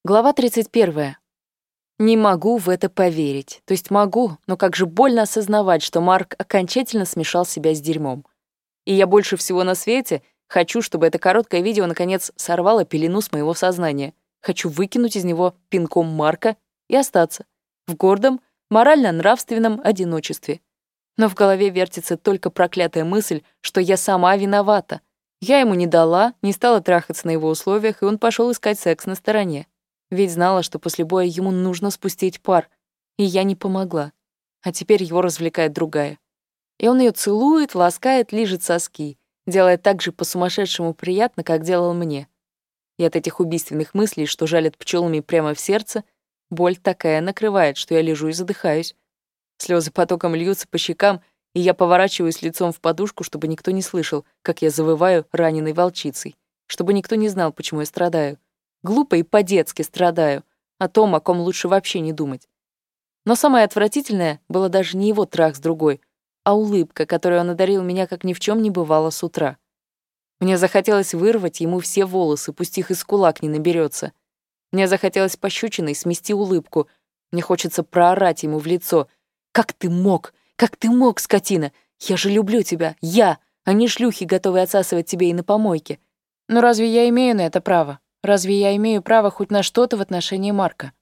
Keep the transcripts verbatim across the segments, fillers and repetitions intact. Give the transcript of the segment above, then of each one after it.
Глава тридцать первая. Не могу в это поверить. То есть могу, но как же больно осознавать, что Марк окончательно смешал себя с дерьмом. И я больше всего на свете хочу, чтобы это короткое видео наконец сорвало пелену с моего сознания. Хочу выкинуть из него пинком Марка и остаться в гордом, морально-нравственном одиночестве. Но в голове вертится только проклятая мысль, что я сама виновата. Я ему не дала, не стала трахаться на его условиях, и он пошел искать секс на стороне. Ведь знала, что после боя ему нужно спустить пар. И я не помогла. А теперь его развлекает другая. И он ее целует, ласкает, лижет соски. Делает так же по-сумасшедшему приятно, как делал мне. И от этих убийственных мыслей, что жалят пчелами прямо в сердце, боль такая накрывает, что я лежу и задыхаюсь. Слезы потоком льются по щекам, и я поворачиваюсь лицом в подушку, чтобы никто не слышал, как я завываю раненой волчицей. Чтобы никто не знал, почему я страдаю. Глупо и по-детски страдаю, о том, о ком лучше вообще не думать. Но самое отвратительное было даже не его трах с другой, а улыбка, которой он одарил меня, как ни в чем не бывало с утра. Мне захотелось вырвать ему все волосы, пусть их из кулак не наберется. Мне захотелось пощечиной смести улыбку. Мне хочется проорать ему в лицо. «Как ты мог? Как ты мог, скотина? Я же люблю тебя, я, а не шлюхи, готовые отсасывать тебе и на помойке. Но разве я имею на это право? Разве я имею право хоть на что-то в отношении Марка?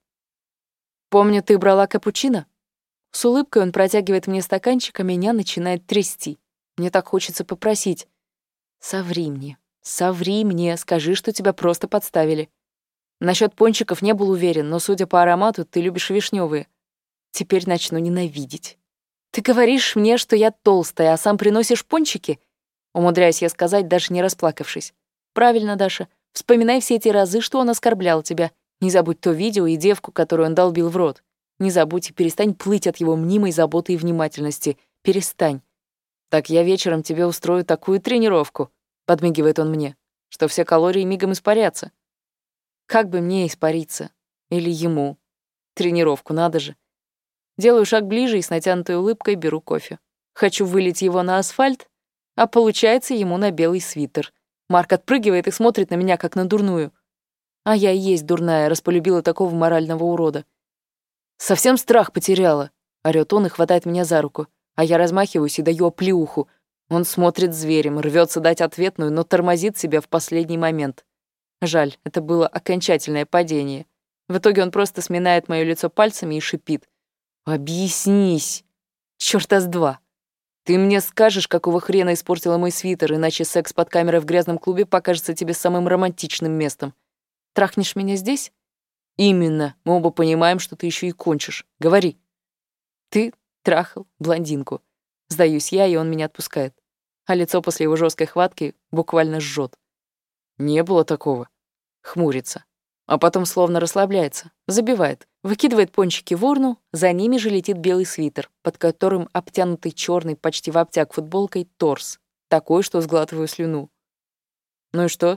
Помню, ты брала капучино?» С улыбкой он протягивает мне стаканчик, а меня начинает трясти. Мне так хочется попросить. «Соври мне, соври мне, скажи, что тебя просто подставили». Насчет пончиков не был уверен, но, судя по аромату, ты любишь вишневые. Теперь начну ненавидеть. «Ты говоришь мне, что я толстая, а сам приносишь пончики?» Умудряюсь я сказать, даже не расплакавшись. «Правильно, Даша. Вспоминай все эти разы, что он оскорблял тебя. Не забудь то видео и девку, которую он долбил в рот. Не забудь и перестань плыть от его мнимой заботы и внимательности. Перестань. Так я вечером тебе устрою такую тренировку», — подмигивает он мне, «что все калории мигом испарятся». Как бы мне испариться? Или ему? Тренировку, надо же. Делаю шаг ближе и с натянутой улыбкой беру кофе. Хочу вылить его на асфальт, а получается ему на белый свитер. Марк отпрыгивает и смотрит на меня, как на дурную. А я и есть дурная, раз полюбила такого морального урода. «Совсем страх потеряла», — орёт он и хватает меня за руку, а я размахиваюсь и даю оплеуху. Он смотрит зверем, рвется дать ответную, но тормозит себя в последний момент. Жаль, это было окончательное падение. В итоге он просто сминает моё лицо пальцами и шипит. «Объяснись! Чёрта с два! Ты мне скажешь, какого хрена испортила мой свитер, иначе секс под камерой в грязном клубе покажется тебе самым романтичным местом. Трахнешь меня здесь?» «Именно. Мы оба понимаем, что ты ещё и кончишь. Говори». «Ты трахал блондинку». Сдаюсь я, и он меня отпускает. А лицо после его жёсткой хватки буквально жжёт. «Не было такого». Хмурится. А потом словно расслабляется, забивает, выкидывает пончики в урну, за ними же летит белый свитер, под которым обтянутый черный почти в обтяг футболкой торс, такой, что сглатываю слюну. Ну и что?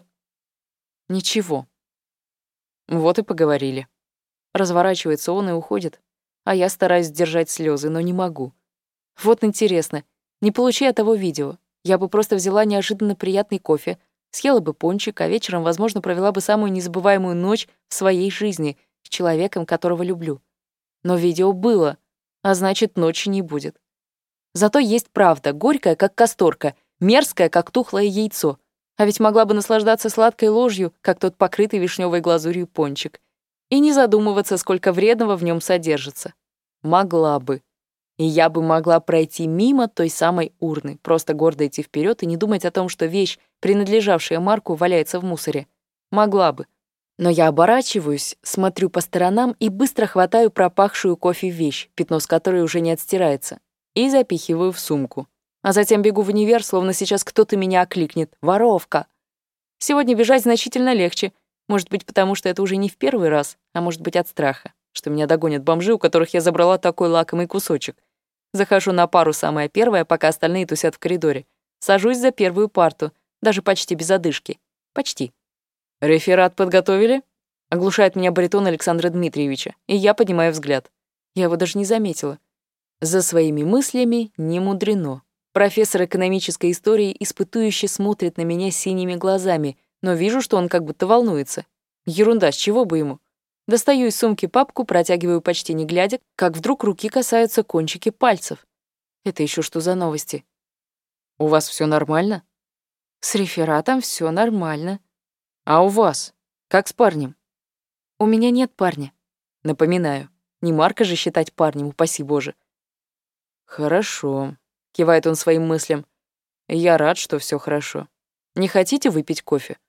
Ничего. Вот и поговорили. Разворачивается он и уходит, а я стараюсь сдержать слезы, но не могу. Вот интересно, не получая того видео, я бы просто взяла неожиданно приятный кофе, съела бы пончик, а вечером, возможно, провела бы самую незабываемую ночь в своей жизни с человеком, которого люблю. Но видео было, а значит, ночи не будет. Зато есть правда, горькая, как касторка, мерзкая, как тухлое яйцо. А ведь могла бы наслаждаться сладкой ложью, как тот покрытый вишневой глазурью пончик. И не задумываться, сколько вредного в нем содержится. Могла бы. И я бы могла пройти мимо той самой урны, просто гордо идти вперед и не думать о том, что вещь, принадлежавшая Марку, валяется в мусоре. Могла бы. Но я оборачиваюсь, смотрю по сторонам и быстро хватаю пропахшую кофе вещь, пятно с которой уже не отстирается, и запихиваю в сумку. А затем бегу в универ, словно сейчас кто-то меня окликнет. «Воровка!» Сегодня бежать значительно легче. Может быть, потому что это уже не в первый раз, а может быть, от страха, что меня догонят бомжи, у которых я забрала такой лакомый кусочек. Захожу на пару самая первая, пока остальные тусят в коридоре. Сажусь за первую парту, даже почти без одышки. Почти. «Реферат подготовили?» — оглушает меня баритон Александра Дмитриевича, и я поднимаю взгляд. Я его даже не заметила. За своими мыслями не мудрено. Профессор экономической истории испытующе смотрит на меня синими глазами, но вижу, что он как будто волнуется. Ерунда, с чего бы ему? Достаю из сумки папку, протягиваю почти не глядя, как вдруг руки касаются кончики пальцев. Это еще что за новости? У вас все нормально? С рефератом все нормально. А у вас? Как с парнем? У меня нет парня. Напоминаю, не Марка же считать парнем, упаси Боже. Хорошо, кивает он своим мыслям. Я рад, что все хорошо. Не хотите выпить кофе?